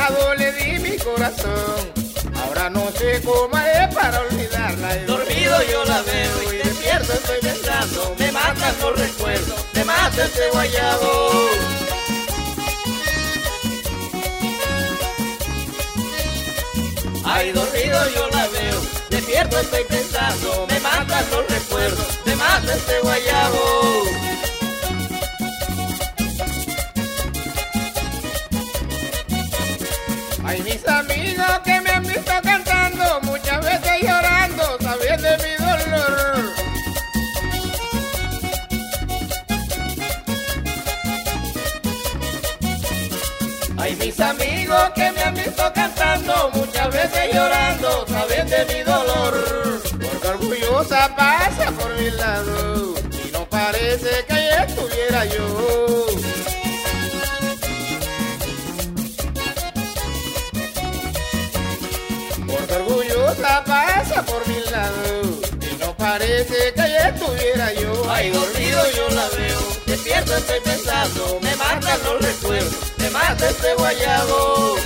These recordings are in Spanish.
lado le di mi corazón. Ahora no sé cómo haré para olvidarla. Dormido yo la veo y despierto estoy pensando. Me matan los recuerdos, me mata este guayabo. Ay, dormido yo la veo, despierto estoy pensando. Me matan los recuerdos, me mata este guayabo. Ay, mis amigos que me han visto cantando, muchas veces llorando, sabiendo de mi dolor. Ay, mis amigos que me han visto cantando, muchas veces llorando, saben de mi dolor. Porque orgullosa pasa por mi lado y no parece que ella estuviera yo. Porque orgullosa pasa por mi lado y no parece que ella estuviera yo. Ay, dormido yo la veo, despierto estoy pensando. Me matan los recuerdos, me mata este guayabo.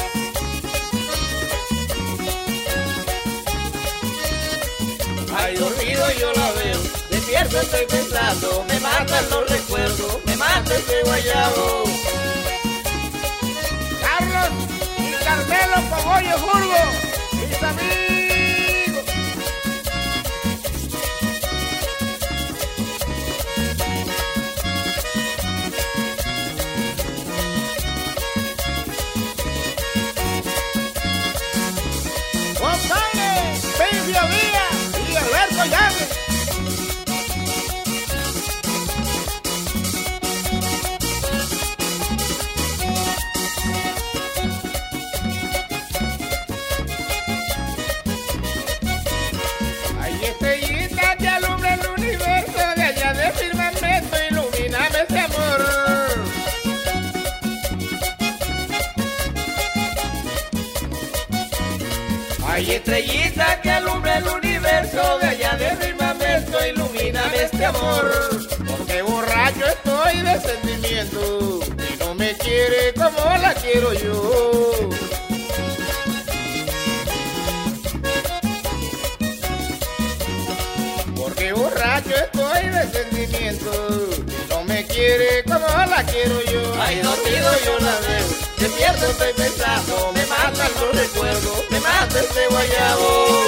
Ay, dormido yo la veo, despierto estoy pensando. Me matan los recuerdos, me mata este guayabo. Carlos y Carmelo Cogollo Jurgo, mis amigos. González, Pencio Díaz y Alberto Llaves. Hay estrellita que alumbra el universo, de allá del firmamento, ilumíname ese amor. Hay estrellita que alumbra el universo, de allá del firmamento, ilumíname este amor. Porque borracho estoy de sentimiento y no me quiere como la quiero yo. Porque borracho estoy de sentimiento y no me quiere como la quiero yo. Ay, dormido yo la veo, despierto estoy pensando. Me matan los recuerdos, me mata este guayabo.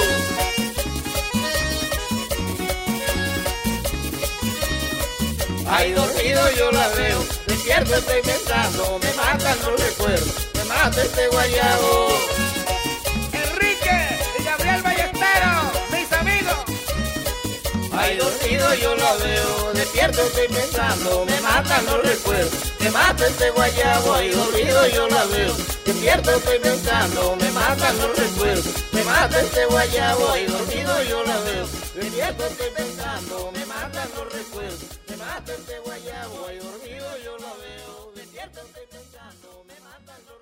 Ay, dormido yo la veo, despierto estoy pensando. Me matan los recuerdos, me mata este guayabo. Enrique y Gabriel Ballesteros, mis amigos. Ay, dormido yo la veo, despierto estoy pensando. Me matan los recuerdos, me mata este guayabo. Ay, dormido yo la veo, despierto estoy pensando. Me matan los recuerdos, me mata este guayabo. Ay, dormido yo la veo, despierto estoy pensando. Me matan los recuerdos, me mata este guayabo. Ay, dormido yo la veo, despierto estoy pensando. Me matan los